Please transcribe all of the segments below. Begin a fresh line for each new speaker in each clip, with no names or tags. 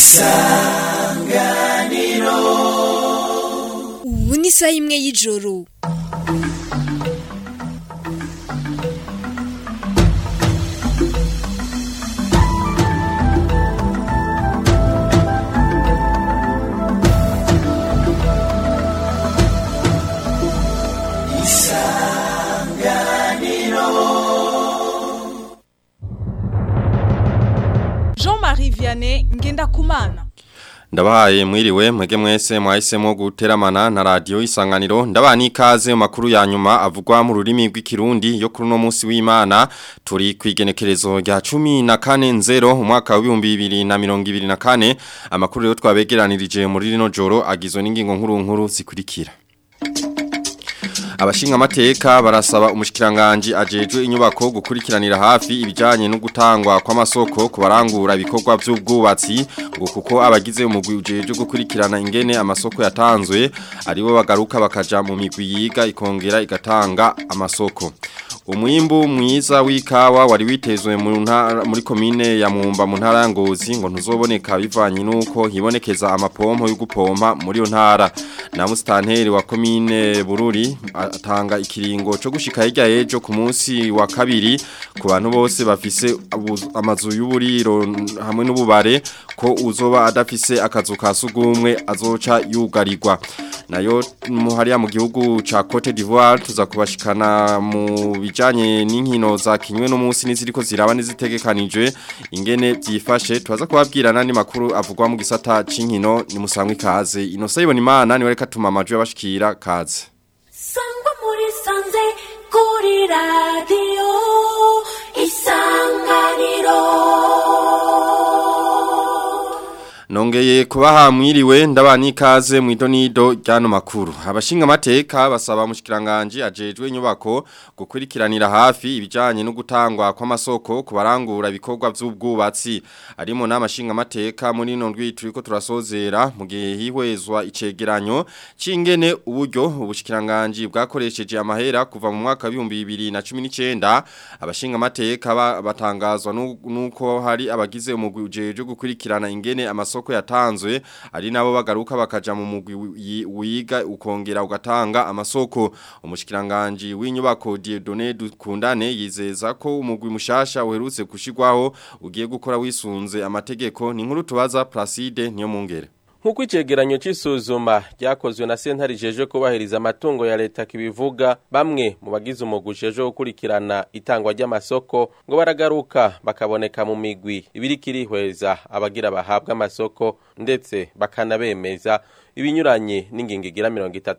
Isanganiro.
Ubu ni isaha imwe y'ijoro.
Jean-Marie Vianney Ngendakumana.
Ndabahaye mwiriwe mwege mwese mwahisemo guteramana na radio Isanganiro ndabani ikaze mu makuru ya nyuma avugwa mu rurimi rw'ikirundi yo kuri no munsi w'Imana turi kwigenekerezo rya 14/0 umwaka wa 2024 amakuru yo twabegeranirije muri rino joro agizwe n'ingingo nkuru zikurikira. Abashinga amateka barasaba umushikiranganje ajejwe inyubako gukurikiranira hafi ibijanye no gutangwa kw'amasoko ku barangura ibikorwa by'ubwubatsi ngo kuko abagize umugwi ujeje gukurikirana ingene amasoko yatanzwe aribo bagaruka bakaja mu migwi yiga ikongera igatanga amasoko. Umwimbu mwiza w'ikawa wari witezwe muri komine ya Mumba mu ntara ya Ngozi ngo ntuzoboneka bivanye nuko hibonekeza amapompo yo gupompa muri yo ntara. Na mustanteri wa komine Bururi atanga ikiringo cyo gushika hirya ejo ku munsi wa kabiri ku bantu bose bafise amazu y'uburiro hamwe n'ububare ko uzoba adafise akazu ka sugumwe azoca yugarirwa. Nayo muhariya mu gihugu ca Cote d'Ivoire tuza kubashikana mu bijanye n'inkino za kinywe no munsi niziriko ziraba nizitegekanijwe ingene byifashe twaza kubabwira nandi makuru avugwa mu gisata c'inkino ni musangwe kaze Innocent Ibonimana ni wareka tuma amajwi yabashikira kaze
Sangwa muri sanze kuri radio Isanganiro.
Nongeye kubaha mwiriwe ndabani ikaze mu idonido ryano makuru. Abashinga amateka basaba mushikiranganje ajejwe inyubako gukurikiranira hafi ibijanye no gutangwa kw'amasoko ku barangura ibikorwa by'ubwubatsi. Arimo n'amashinga amateka muri nondwi turiko turasozera mu gihe hihwezwa icegeranyo cingene uburyo ubushikiranganje bwakoresheje amahera kuva mu mwaka wa 2019 abashinga amateka batangazwa nuko hari abagize umugwi ujeje gukurikirana ingene amasoko yatanzwe ari nabo bagaruka bakaja mu mugwi wiga ukongera ugatanga amasoko. Umushikiranganje w'inyubako Dieudonné Dukundane yizeza ko umugwi mushasha uherutse gushigwaho ugiye gukora wisunze amategeko. Ni nkuru tubaza Placide niyo mungere.
Nkuko icegeranyo c'isuzuma ryakozwe na sentare jeje kubahiriza amatungo ya leta kibivuga bamwe mu bagize umugwi jeje gukurikirana itangwa ry'amasoko ngo baragaruka bakaboneka mu migwi ibirikirihweza abagira bahabwa amasoko ndetse bakanabemeza ibinyuranye n'ingingo igira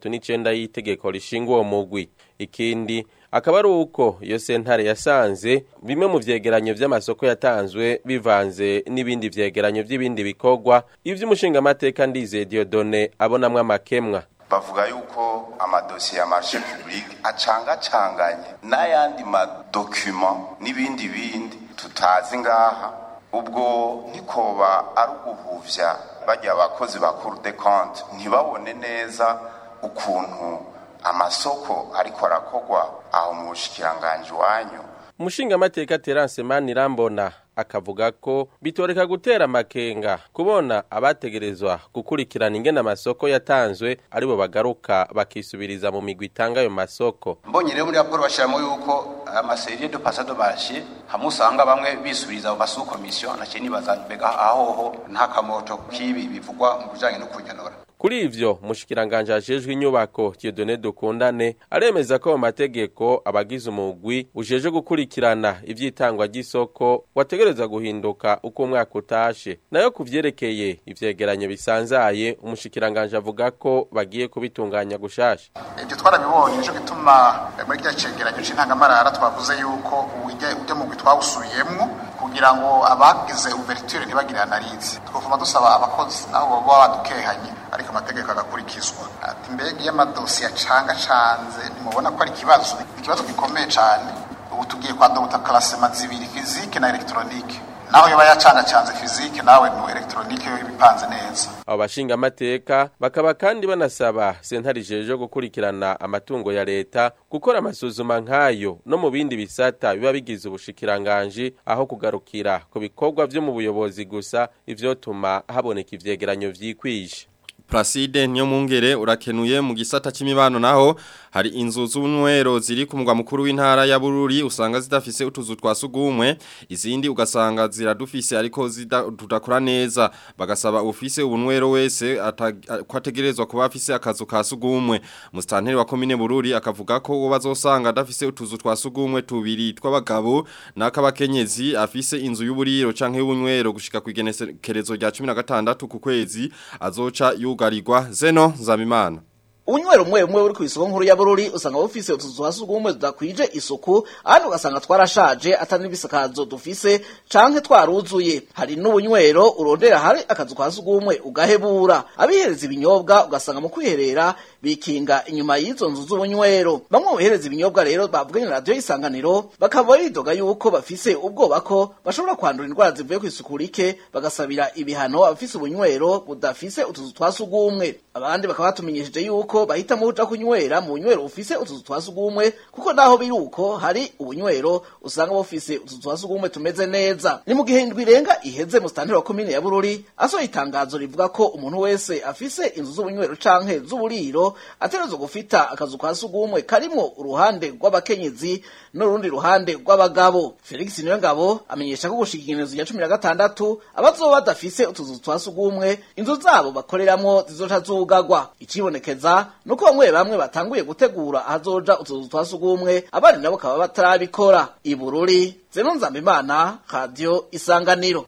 39 y'itegeko rishinga uwo mugwi. Ikindi akaba ari uko iyo sentare yasanze bimwe mu vyegeranyo vy'amasoko yatanzwe bivanze n'ibindi vyegeranyo vy'ibindi bikorwa ivy'umushinga amateka Ndize Dieudonné abonamwe amakemwa.
Bavuga yuko amadosiye ya marché public acangacanganye n'ayandi madocument n'ibindi tutazi ngaha ubwo nikoba ari uguhuvya bajya abakozi ba Cour des comptes ntibabone neza ukuntu amasoko ariko arakogwa aho mu bushikiranganje wanyu.
Umushinga amateka Terence Manirambona akavuga ko bitoreka gutera makenga kubona abategerezwa gukurikirana ingene amasoko yatanzwe aribo bagaruka bakisubiriza mu migwi itanga ayo masoko.
Mbonye rero muri raporo bashiramo yuko amaserie de passage de marché hamusanga bamwe bisubiriza mu masu commission na cyo nibazanbega aho nta kamoto kibi bivugwa mu bijanye no kunyanora.
Kuri ivyo mushikiranganje ajejwe inyubako Dieudonné Dukundane aremeza ko mu mategeko abagize umugwi ujeje gukurikirana ivyitangwa ry'isoko wategereza guhinduka uko umwaka utashe. Nayo kuvyerekeye ivyegeranyo bisanzaye umushikiranganje avuga ko bagiye kubitunganya gushasha.
Ibyo twarabibonye cyo gituma muri cya cegeranyo c'intangamarara twavuze yuko ujya mu twawusubiyemwo kugira ngo abagize ouverture ntibagire analize. Twofuma dusaba abakozi nabo baba badukehanye ariko amategeko agakurikizwa. Ati mbega y'amadosiye acanga-canze nimubona ko ari ikibazo gikomeye cyane. Ubu tugiye kwandota classement zibiri physique na electronique naho yoba yacangacanze fizike nawe no electronique yo ibipanze neza.
Abo bashinga amateka bakaba kandi banasaba sentare jeje gukurikirana amatungo ya leta gukora amasuzuma nkayo no mu bindi bisata biba bigize ubushikiranganje aho kugarukira ku bikorwa byo mu buyobozi gusa ivyotuma haboneka ivyegeranyo vyikwije.
Placide Nyomungere urakenuye mu gisata c'imibano naho hari inzu z'unwero ziri ku mugwa mukuru w'intara ya Bururi usanga zidafise utuzu twasugumwe izindi ugasanga ziradufise ariko tudakora neza bagasaba ufise ubunwero wese kwategerezwa kuba afise akazu kasugumwe mustanteri wa komine Bururi akavuga ko bazosanga adafise utuzu twasugumwe tubiri tw'abagabo n'akabakenyezi afise inzu y'uburiro canke y'ubunwero gushika kwigenekerezo rya 16 ku kwezi azoca yugarirwa Zeno Nzamimana.
Unywero umwe uri ku isoko nkuru ya Bururi usanga bufise utuzu twasugumwe tudakwije isuku ahandi ugasanga twarashaje atari n'ibisakazo dufise canke twaruzuye hari n'ubunywero urondera hari akazu kasugumwe ugahebura abihereza ibinyobwa ugasanga mu kwiherera bikinga inyuma y'izo nzu z'ubunywero bamwe bihereza ibinyobwa rero bavuganye na radio Isanganiro bakaba bidoga yuko bafise ubwoba ko bashobora kwandura indwara zivuye ku isuku rike bagasabira ibihano abafise ubunywero budafise utuzu twasugumwe abandi bakaba batumenyesheje yuko bahitamo kuja kunywera mu bunywero ufise utuzu twasugumwe kuko naho biruko hari ubunywero usanga bufise utuzu twasugumwe tumeze neza ni mu gihe indwi irenga iheze mu stanteri wa komine ya Bururi aso itangazo rivuga ko umuntu wese afise inzu z'ubunywero canke z'uburiro aterezo gufita akazu kasugumwe karimo uruhande rw'abakenyezi n'urundi ruhande rw'abagabo Felix Niyongabo amenyesha ko gushikinezo ya 16 abazoba badafise utuzu twasugumwe inzu zabo bakoreramwo zizoca zugagwa icibonekeza nuko bamwe batanguye gutegura ahazoja utuzu twasugumwe abandi nabo kaba batarabikora Ibururi Zeno Nzambimana Radio Isanganiro.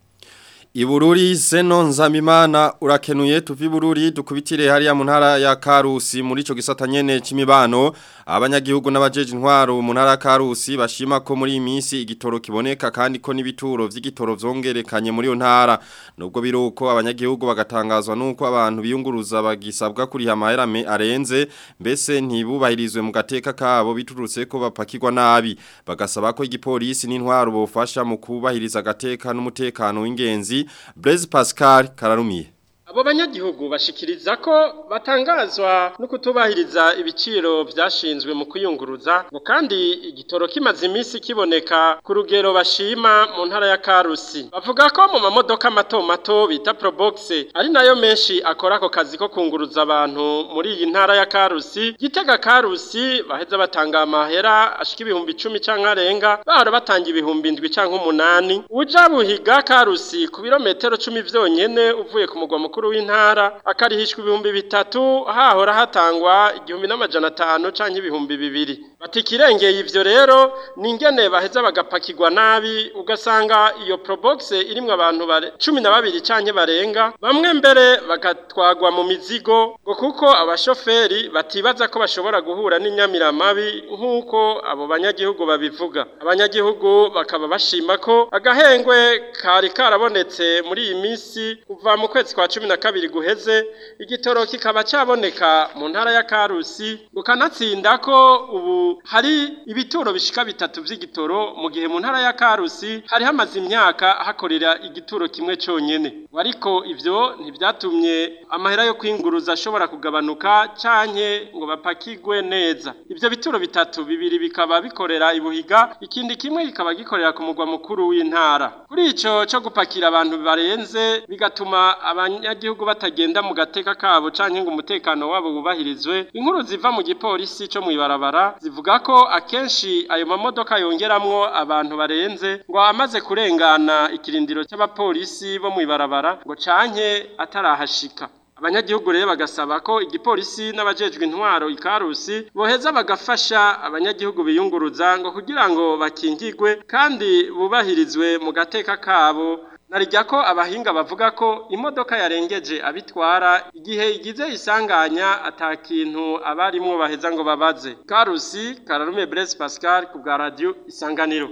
Ibururi Zeno Nzamimana urakenuye tuvi Bururi dukubitire hariya mu ntara ya Karusi muri ico gisata nyene c'imibano abanyagihugu n'abajeje intwaro mu ntara ya Karusi bashima ko muri iminsi igitoro kiboneka kandi ko n'ibituro vy'igitoro vyongerekanye muri yo ntara nubwo biruko abanyagihugu bagatangazwa nuko abantu biyunguruza bagisabwa kuri amahera arenze mbese ntibubahirizwe mu gateka kabo biturutse ko bapakirwa nabi bagasaba ko igipolisi n'intwaro bofasha mu kubahiriza gateka n'umutekano w'ingenzi Blaise Pascal Kararumiye.
Abo banyagihugu bashikiriza ko batangazwa no kutubahiriza ibiciro vyashinzwe mu kuyunguruza ngo kandi igitoro kimaze iminsi kiboneka ku rugero bashima mu ntara ya Karusi bavuga ko mu mamodoka mato bita Probox ari nayo menshi akora ko kazi ko kunguruza abantu muri iyi ntara ya Karusi Gitega Karusi baheza batanga amahera ashika ibihumbi 10 canke arenga bahora batanga ibihumbi 7 canke 8 uja buhiga Karusi ku birometero 10 vyonyene uvuye ku mugwa mukuru w'intara akarihishwa ibihumbi 3 hahora hatangwa 1500 canke ibihumbi 2 batikirengeye ivyo rero ningene baheza bagapakirwa nabi ugasanga iyo Probox irimwe abantu 12 canke barenga bamwe mbere bagatwagwa mu mizigo ngo kuko abashoferi batibaza ko bashobora guhura n'inyamiramabi nkuko abo banyagihugu babivuga abanyagihugu bakaba bashima ko agahengwe kari karabonetse muri iyi minsi kuva mu kwezi kwa 12 guheze igitoro kikaba cyaboneka mu ntara ya Karusi gukanatsinda ko ubu hari ibitoro bishika 3 vy'igitoro mu gihe mu ntara ya Karusi hari hamaze imyaka hakorera igitoro kimwe cyonyene ariko ivyo ntibyatumye amahera yo kwinguruza ashobora kugabanuka canke ngo bapakigwe neza ivyo bituro 3 bibiri bikaba bikorera ibuhiga ikindi kimwe kikaba gikorera ku mugwa mukuru w'intara kuri ico cyo gupakira abantu barenze bigatuma abanyagihugu batagenda mu gateka kabo canke ngo umutekano wabo bubahirizwe inkuru ziva mu gipolisi cyo mwibarabara zivuga ko akenshi ayo mamodoka yongeramwo abantu barenze ngo amaze kurengana ikirindiro cy'abapolisi bo mwibarabara ngo canke atarahashika abanyagihugu rero bagasaba ko igipolisi n'abajejwe intwaro ikarusi boheza bagafasha abanyagihugu biyunguruza ngo kugira ngo bakingigwe kandi bubahirizwe mu gateka kabo narijya ko abahinga bavuga ko imodoka yarengeje abitwara igihe igize isanganya atakintu abarimwo baheza ngo babaze Karusi Kararume Blaise Pascal ku bwa radio Isanganiro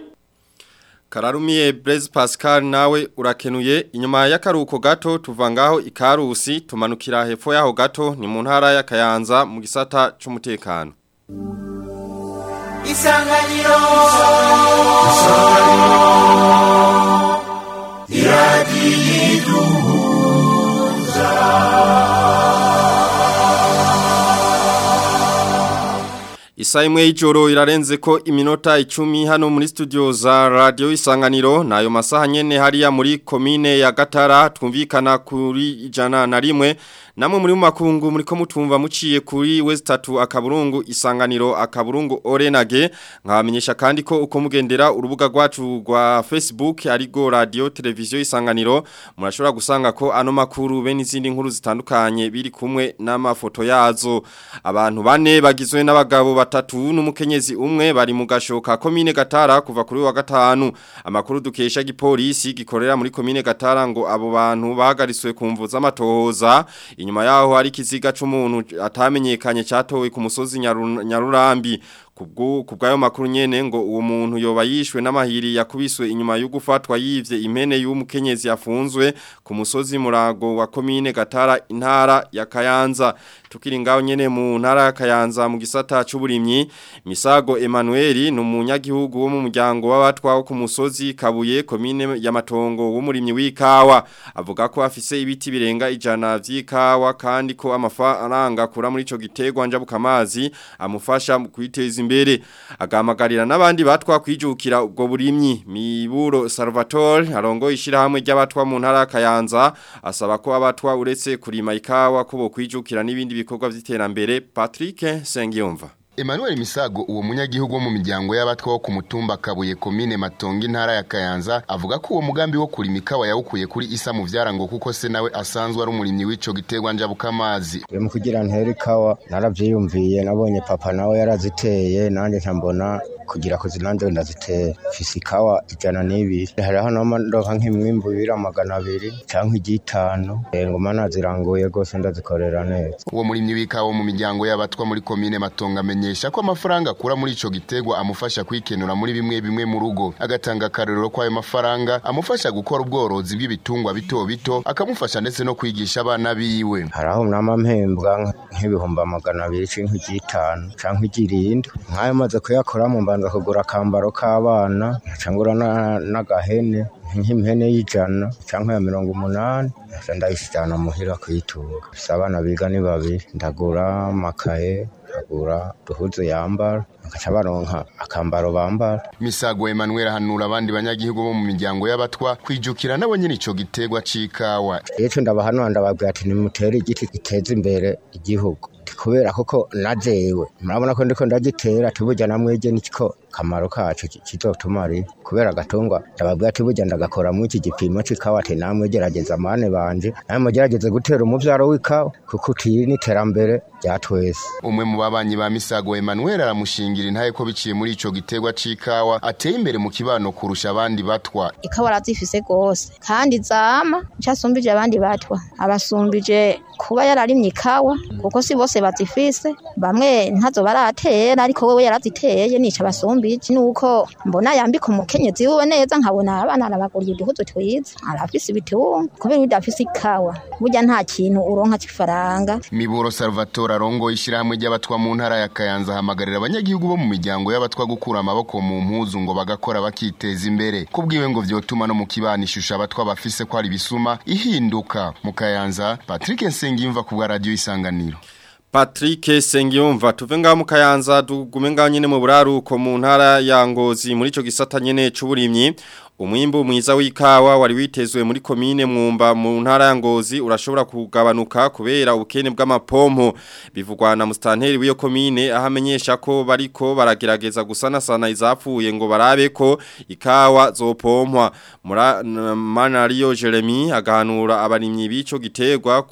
Kararumiye Blaise Pascal nawe urakenuye inyuma y'akaruko gato tuvangaho ikarusi tumanukira hepfo yaho gato ni mu ntara ya Kayanza mu gisata c'umutekano Isa imwe y'ijoro irarenze ko iminota 10 hano muri studio za radio Isanganiro nayo masaha nyene hariya muri komine ya Gatara twumvikana kuri 101 namwe muri makungu muri ko mutumva muciye kuri West 3 akaburungu Isanganiro akaburungu Orenage nkabamenyesha kandi ko uko mugendera urubuga rwacu rwa Facebook arigo radio televiziyo Isanganiro murashobora gusanga ko ano makuru be n'izindi nkuru zitandukanye biri kumwe n'amafoto yazo abantu bane bagizwe n'abagabo batatu n'umukenyezi umwe bari mu gashoka komine Gatara kuva kuri wa gatanu amakuru dukesha gipolisi gikorera muri komine Gatara ngo abo bantu bahagariswe kumvuza amatohoza inyuma yaho hari kiziga c'umuntu atamenyekanye cyatowe ku musozi Nyarurambi kubwayo makuru nyene ngo uwo muntu yoba yishwe n'amahiri yakubiswe inyuma yo gufatwa yivye impene y'umukenyezi yafunzwe ku musozi Murago wa komine Gatara intara ya Kayanza tukiri ngaho nyene mu ntara ya Kayanza mu gisata c'uburimyi Misago Emmanuel n'umunyagihugu wo mu muryango w'abatwa ku musozi Kabuye komine ya Matongo w'umurimyi w'ikawa avuga ko afise ibiti birenga 100 vy'ikawa kandi ko amafaranga kura muri ico gitegwa njabukamazi amufasha mu kwiteza imbere agamagarira n'abandi batwa kwijukira ubwo burimyi Miburo Salvatore arongo ishirahamwe ry'abatwa mu ntara ya Kayanza asaba ko abatwa uretse kurima ikawa ko bo kwijukira n'ibindi bikorwa vy'iterambere Patrick Sengiyumva
Emmanuel Misago uwo munyagihugu wo mu miryango y'abatwa ku mutumba Kabuye komine Matongo intara ya Kayanza avuga ko uwo mugambi wo kurima ikawa yawukuye kuri Isa mu vyarango kuko se nawe asanzwe ari umurimyi w'ico gitegwa njabukamazi
mu kugira ntera ikawa naravyiyumviye nabonye papa nawe yaraziteye nanje ntambona kugira ko zinanje ndazitera fisikawa 102 hariho n'amandoka nk'imwimbu 200 canke 5 ngoma naziranguye gose ndazikorera neza
uwo murimyi w'ikawa mu miryango y'abatwa muri komine Matongo amenyesha ko amafaranga akura muri ico gitegwa amufasha kwikenura muri bimwe mu rugo agatanga karero kwa ayo mafaranga amufasha gukora ubworozi bw'ibitungwa bito bito akamufasha ndetse no kwigisha abana biwe
haraho nama mpembwa nk'ibihumba 200 5 canke 7 nkayo maze kuyakora mu mbanza kugura kambaro k'abana cangura n'agahene nk'impene y'ijana canke ya 180 ndayishana muhira kwitunga sabana biga ni babiri ndagura makaye agura duhuze yambara akaca baronka akambaro bambara
Misago Emmanuel hanura abandi banyagihugu bo mu miryango y'abatwa kwijukira nabo nyine ico gitegwa c'ikawa
ejo ndabahanura ndababwira ati nimutere igiti giteza imbere igihugu kubera koko najewe murabona ko ndiko ndagitera tuburya namweje niko kamaro kacu kizotumari kubera gatungwa ndababwira tuburya ndagakora mu iki gipimo c'ikawa ati namwe gerageza mane banje namwe gerageze gutera umuvyaro w'ikawa kuko tini terambere ryatwese
umwe mu babanyi ba Misago Emmanuel aramushingira intaye ko biciye muri ico gitegwa c'ikawa ateye imbere mu kibano kurusha abandi batwa
ikawa razifise gose kandi zama cyasumbije abandi batwa abasumbije kuba yararimye ikawa kuko si bose bazifise bamwe ntazo baratera ariko wewe yaraziteye nica basumbije nuko mbona yambika umukenyezi wiwe neza nkabona abana arabaguriye uduhuzo twiza arafise ibitunga kubera udafise ikawa burya nta kintu uronka cy'ifaranga
Miburo Salvatore arongo ishirahamwe ry'abatwa mu ntara ya Kayanza hamagarira abanyagihugu bo mu miryango y'abatwa gukura amaboko mu mpuzu ngo bagakora bakiteza imbere kubwiwe ngo vyotuma no mu kibanishusha abatwa bafise ko ari bisuma ihinduka mu Kayanza Patrick Nsengiyumva ku bwa radio Isanganiro
Patrick Sengiyumva tuve ngaho mu Kayanza tugume ngaho nyene mu buraruko mu ntara ya Ngozi muri ico gisata nyene c'uburimyi umwimbu mwiza w'ikawa wari witezwe muri komine Mwumba mu ntara ya Ngozi urashobora kugabanuka kubera ubukene bw'amapompo bivugwa na mustanteri w'iyo komine ahamenyesha ko bariko baragerageza gusanasana izapfuye ngo barabe ko ikawa zopompwa Manariyo Jeremy agahanura abarimyi b'ico gitegwa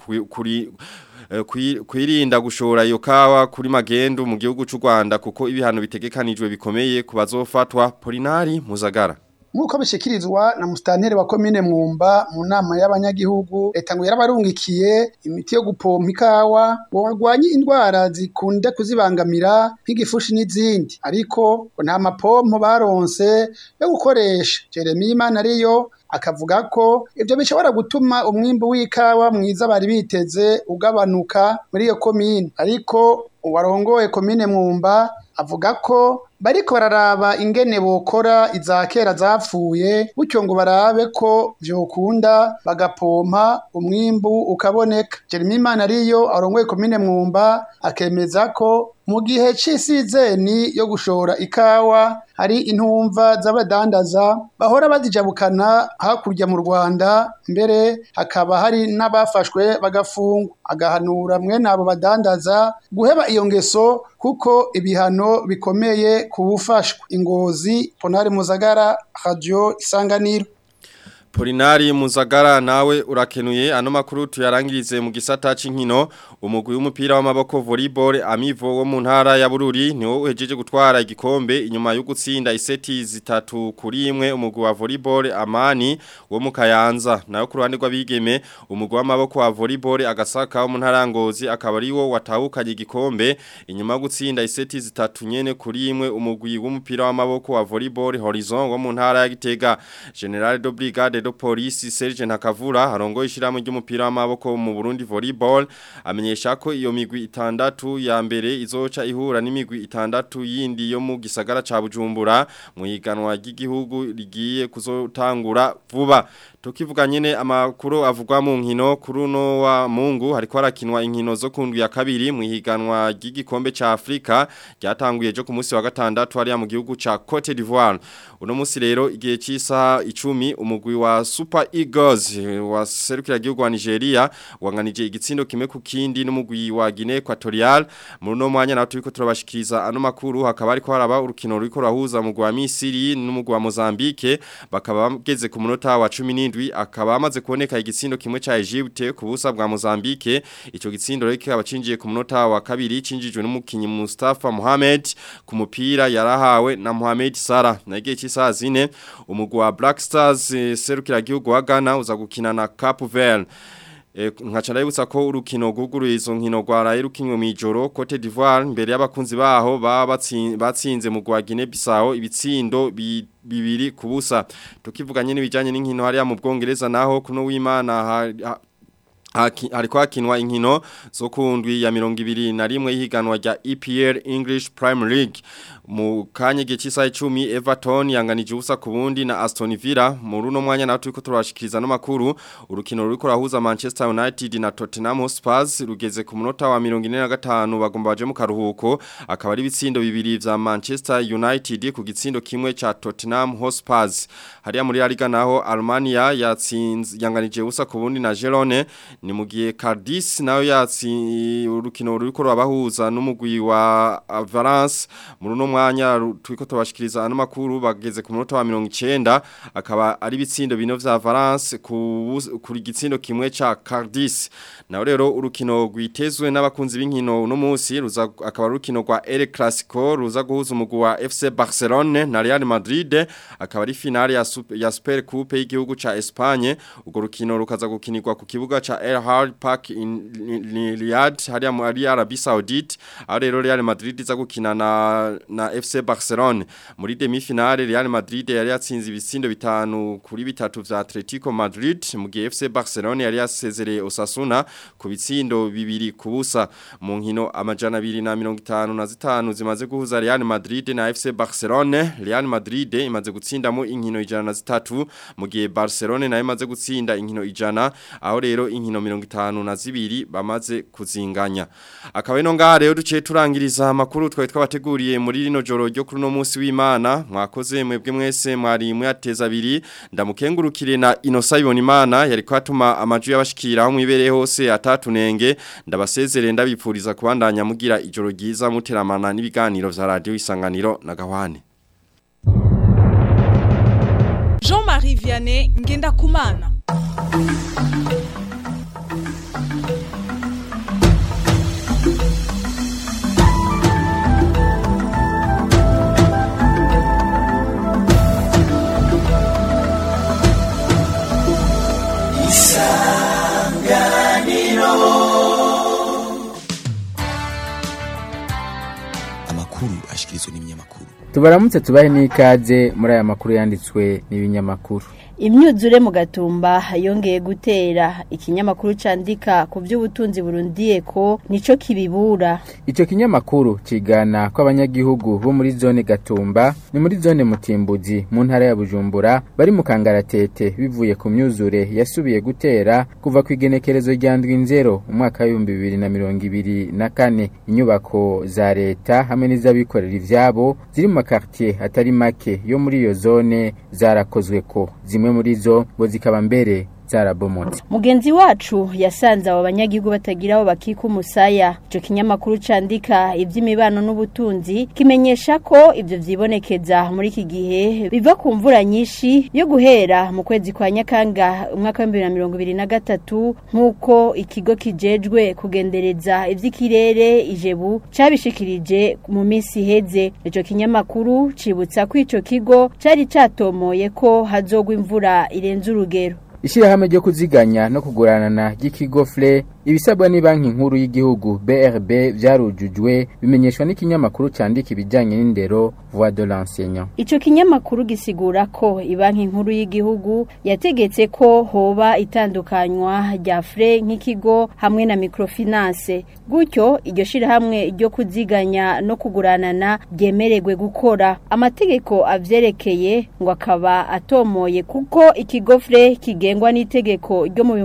kwirinda gushora iyo kawa kuri magendu mu gihugu cy'u Rwanda kuko ibihano bitegekanijwe bikomeye kubazofatwa Polinari Muzagara
Nkuko bishikirizwa na mustanteri wa komine Mwumba mu nama y'abanyagihugu leta ngo yarabarungikiye imiti yo gupompa ikawa borwanye indwara zikunda kuzibangamira nk'igifushi n'izindi ariko nta mapompo baronse yo gukoresha Jeremy Manariyo akavuga ko ivyo bishobora gutuma umwimbu w'ikawa mwiza bari biteze ugabanuka muri iyo komine ariko uwarongoye komine Mwumba avuga ko bariko bararaba ingene bokora iza kera zapfuye gutyo ngo barabe ko vyokunda bagapompa umwimbu ukaboneka. Jerimimana ariyo arongoye komine Mwumba akemeza ko mu gihe c'isizeni yo gushora ikawa hari intumva z'abadandaza bahora bazijabukana hakurya mu Rwanda, mbere hakaba hari n'abafashwe bagafungwa. Agahanura mwene abo badandaza guheba iyo ngeso kuko ibihano bikomeye kubufashwa. Ingozi, Ponari Muzagara, Radio Isanganiro.
Polinari Muzagara nawe urakenuye ano makuru tuyarangirize mu gisata c'inkino. Umugwi w'umupira w'amaboko volleyball Amivo wo mu ntara ya Bururi niwo uhejeje gutwara igikombe inyuma yo gutsinda iseti 3-1 umugwi wa volleyball Amani wo mu Kayanza. Nayo ku ruhande rw'abigeme umugwi w'amaboko wa volleyball Agasaka wo mu ntara Ngozi akaba ari wo watahukanye igikombe inyuma yo gutsinda iseti 3-1 umugwi w'umupira w'amaboko wa volleyball Horizon wo mu ntara ya Gitega. General de Brigade do Police Serge Nakavura harongo ishiramu ry'umupira w'amaboko mu Burundi volleyball amenyesha ko iyo migwi 6 ya mbere izoca ihura n'imigwi 6 yindi yo mu gisagara ca Bujumbura mu higanwa ry'igihugu rigiye kuzotangura vuba. Tukivuga nyene amakuru avugwa mu nkino kuruno wa Mungu hariko harakinwa inkino zo kundwi ya kabiri mu higanwa ry'igikombe ca Afrika ryatanguye jo ku munsi wa gatandatu hariya mu gihugu ca Cote d'Ivoire. Uno munsi rero igihe cy'isaha 10 umugwi wa Super Eagles wa serukira igihugu wa Nigeria wanganije igitsindo kimwe ku kindi n'umugwi wa Guinea Equatorial. Muri no mwanya naho turiko turabashikiriza ano makuru hakaba ariko haraba urukino ruriko rahuza umugwi wa Misiri n'umugwi wa Mozambique bakaba bageze ku munota wa 17 akaba amaze kuboneka igitsindo kimwe ca Egypte ku busa bwa Mozambique. Ico gitsindo rero kikaba cinjiye ku munota wa kabiri cinjijwe n'umukinyi Mustafa Mohamed ku mupira yarahawe na Mohamed Salah. Nagiye cy'isaha 4 umugwi wa Black Stars serukira igihugu wa Ghana uza gukina na Cape Verde. Nkaca ndabutsa ko urukino guguruye izo nkino rwaraye rukinywe mu ijoro Cote d'Ivoire mbere y'abakunzi baho batsinze mu gwa Guinea Bissau ibitsindo bibiri ku busa. Tukivuga nyene bijanye n'inkino hariya mu Bwongereza naho kuno w'Imana hariko hakinwa inkino zo kundwi ya 21 y'ihiganwa rya EPL English Premier League. Mu kanya cy'isaha 10 Everton yanganije ubusa ku bundi na Aston Villa. Mu runo mwanya naho turiko turashikiriza no makuru urukino ruriko rahuza Manchester United na Tottenham Hotspur rugeze ku munota wa 45 bagomba baje mu karuhuko akaba ari bitsindo bibiri vya Manchester United ku gitsindo kimwe ca Tottenham Hotspur. Hariya muri Liga naho Armenia yanganije ubusa ku bundi na Girone. Ni mugiye Cardiff nayo yatsi urukino ruriko rabahuza n'umugwi wa Valence. Mu runo mwanya turiko tubashikiriza ano makuru bageze ku munota wa 90 akaba ari bitsindo bino vya Valence kuri gitsindo kimwe ca Cardiff. Naho rero urukino rwitezwe n'abakunzi b'inkino no munsi akaba urukino rwa El Clasico ruza guhuza umugwi wa FC Barcelona na Real Madrid akaba ari finale ya Super Coupe y'igihugu ca Espagne. Urwo rukino rukaza gukinirwa ku kibuga ca El Hard Park in Riyadh hariya muri Arabie Saoudite. Aho rero Real Madrid iza gukina na FC Barcelona muri demi-finale. Real Madrid yari yatsinze ibitsindo 5-3 vya Atletico Madrid mu gihe FC Barcelona yari yasezereye Osasuna ku bitsindo 2 ku busa. Mu nkino amajana 255 zimaze guhuza Real Madrid na FC Barcelona. Real Madrid imaze gutsindamo inkino 103 mu gihe Barcelona nayo imaze gutsinda inkino 100. Aho rero inkino 52 bamaze kuzinganya. Akaba ino ngaha rero duciye turangiriza amakuru twari twabateguriye muri rino joro ryo kuri no munsi w'Imana. Mwakoze mwebwe mwese mwari mwateza abiri ndamukengurukire na Innocent Ibonimana yariko atuma amaju y'abashikira aho mwibereye hose atatunenge. Ndabasezerere ndabipfuriza kubandanya mugira ijoro ryiza muteramana n'ibiganiro vya Radio Isanganiro na Gahwane.
Jean-Marie Vianney Ngendakumana.
Tubaramutse tubahe n'ikaze muri aya makuru yanditswe n'ibinyamakuru. imyuzure mu Gatumba yongeye gutera. Ikinyamakuru candika ku by'ubutunzi Burundi ko nico kibibura.
Ico kinyamakuru cigana ko abanyagihugu bo muri zone Gatumba ni muri zone Mutimbuzi mu ntara ya Bujumbura bari mu kangaratete bivuye ku myuzure yasubiye gutera kuva ku igenekerezo rya Ndwinzero umwaka wa 2024. Inyubako za leta hamwe n'iz'abikorera ivyabo ziri mu makartier atari make yo muri iyo zone zarakozwe ko zimwe muri zo ngo zikaba mbere zarabomotse.
Mugenzi wacu yasanze abo banyagihugu batagira aho bakika umusaya. Ico kinyamakuru candika ivy'imibano n'ubutunzi kimenyesha ko ivyo vyibonekeza muri iki gihe biva ku mvura nyinshi yo guhera mu kwezi kwa Nyakanga umwaka wa 2023 nkuko ikigo kijejwe kugendereza ivy'ikirere Ijebu cabishikirije mu minsi heze. Ico kinyamakuru cibutsa ko ico kigo cari catomoye ko hazogwa imvura irenze urugero.
Ishirahamwe ryo kuziganya no kuguranana ry'ikigo FLE ibisabwa ni banki nkuru y'igihugu BRB vyarujujwe bimenyeshwa n'ikinyamakuru candika ibijanye n'indero Voix de l'enseignant.
Ico kinyamakuru gisigura ko ibanki nkuru y'igihugu yategetse ko hoba itandukanywa rya FLE nk'ikigo hamwe na microfinance. Gutyo iryo shirahamwe ryo kuziganya no kuguranana byemererwe gukora. Amategeko avyerekeye ngo akaba atomoye kuko ikigo FLE kigengwa n'itegeko ryo mu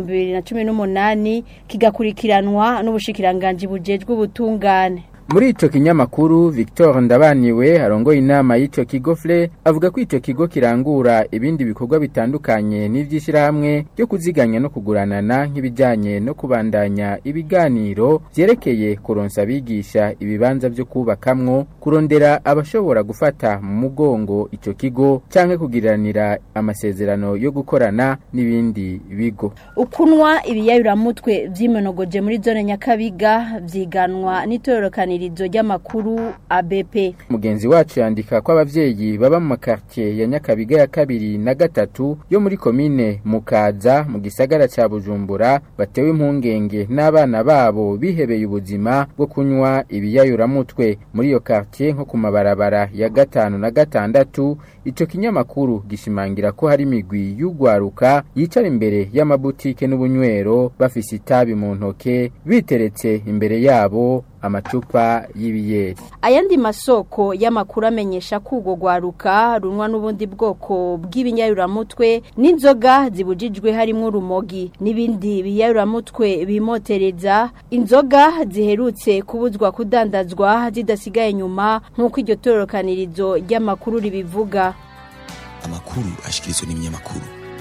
2018 kigakurikiranwa n'ubushikiranganje bujejwe ubutungane.
Muri ico kinyamakuru Victor Ndabaniwe arongoye inama y'ico kigo FLE avuga ko ico kigo kirangura ibindi bikorwa bitandukanye n'ivyishirahamwe byo kuziganya no kuguranana nk'ibijanye no kubandanya ibiganiro vyerekeye kuronsa abigisha ibibanza byo kubakamwo, kurondera abashobora gufata mu mugongo ico kigo canke kugiranira amasezerano yo gukorana n'ibindi bigo.
Ukunwa ibiyayuramutwe vy'imenogoje muri zone Nyakabiga vyiganwa n'itororokana ry'amakuru ABP.
Mugenzi wacu yandika ko abavyeyi baba mu makartier ya Nyakabiga ya 2 na 3 yo muri komine Mukaza mu gisagara ca Bujumbura batewe impungenge n'abana babo bihebeye ubuzima bwo kunywa ibiyayuramutwe muri iyo quartier nko ku mabarabara ya 5 na 6. Ico kinyamakuru gishimangira ko hari migwi y'ugwaruka yicara imbere y'amabutike n'ubunywero bafise itabi mu ntoke biteretse imbere yabo amacupa y'ibiyeri.
Ayandi masoko y'amakuru amenyesha ko ugo gwaruka runwa n'ubundi bwoko bw'ibinyayuramutwe n'inzoga zibujijwe harimo urumogi n'ibindi biyayuramutwe bimotereza. Inzoga ziherutse kubuzwa kudandazwa zidasigaye nyuma nk'uko iryo tororokanirizo ry'amakuru ribivuga.
Amakuru ashikirizwa n'ibinyamakuru.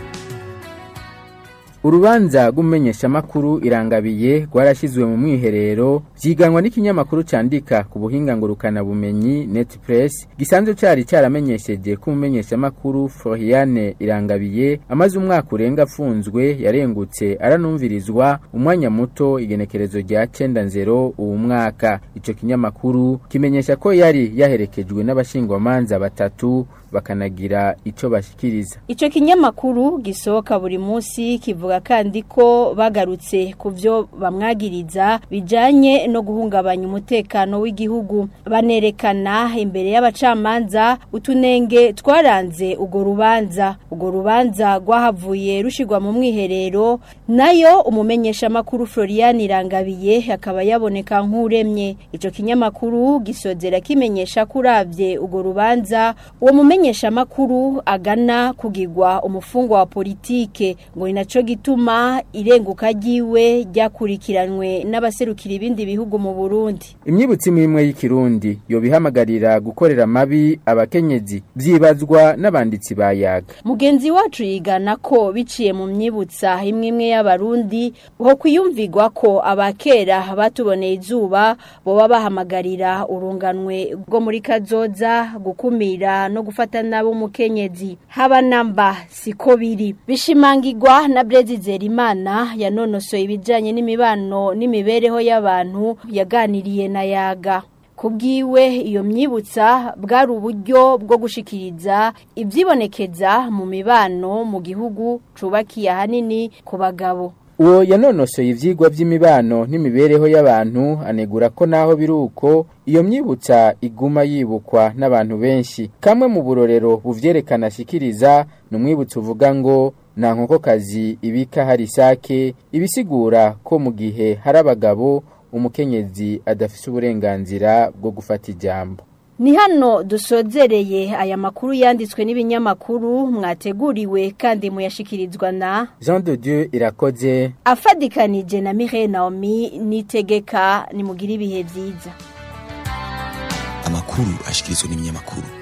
Urubanza rw'umumenyesha makuru Irangabiye rwarashizwe mu mwiherero vyiganwa n'ikinyamakuru candika ku buhinga ngurukana bumenyi Netpress gisanzwe cari caramenyesheje ko umumenyesha makuru Floriane Irangabiye amaze umwaka urenga afunzwe yarengutse aranumvirizwa umwanya muto igenekerezo rya 90 uwo mwaka. Ico kinyamakuru kimenyesha ko yari yaherekejwe n'abashingwamanza batatu bakanagira ico bashikiriza.
Ico kinyamakuru gisohoka buri munsi kivuga kandi ko bagarutse kuvyo bamwagiriza bijanye no guhungabanya umutekano w'igihugu. Banerekana imbere y'abacamanza utunenge twaranze ugo rubanza. Ugo rubanza rwahavuye rushigwa mu mwiherero, nayo umumenyesha makuru Floriane Irangabiye akaba yaboneka nk'uremye. Ico kinyamakuru gisozera kimenyesha kuravye ugo rubanza uwo mumenyesha makuru agana kugirwa umufungwa wa politike, ngo inaco gituma irenguka ryiwe ryakurikiranwe n'abaserukira ibindi bihugu mu Burundi.
Imyibutsi mwimwe y'ikirundi yo bihamagarira gukorera mabi abakenyezi vyibazwa n'abanditsi bayaga.
Mugenzi wacu yigana ko biciye mu myibutsa imwe y'abarundi ho kwiyumvigwa ko abakera batuboneye izuba boba bahamagarira urunganwe rwo muri kazoza gukumira no gufata nabo mukenyezi. Haba namba siko biri bishimangirwa na Zerimana yanonosoye ibijanye n'imibano n'imibereho y'abantu yaganiriye na yaga. Kubwiwe iyo myibutsa bwari uburyo bwo gushikiriza ivyibonekeza mu mibano mu gihugu cubakiye hanini ku bagabo.
uwo yanonosoye ivyigwa vy'imibano n'imibereho y'abantu anegura ko naho biruko iyo myibutsa iguma yibukwa n'abantu benshi. Kamwe mu burorero buvyerekana shikiriza n'umwibutsa uvuga ngo nta nkokokazi ibika hari isake, ibisigura ko mu gihe hari abagabo umukenyezi adafise uburenganzira bwo gufata ijambo.
Ni hano dusozereye aya makuru yanditswe n'ibinyamakuru mwateguriwe kandi muyashikirizwa na
Jean de Dieu Irakoze
afadikanije na Mireille Naomi Nitegeka. Nimugire ibihe vyiza.
Amakuru ashikirizwa n'ibinyamakuru.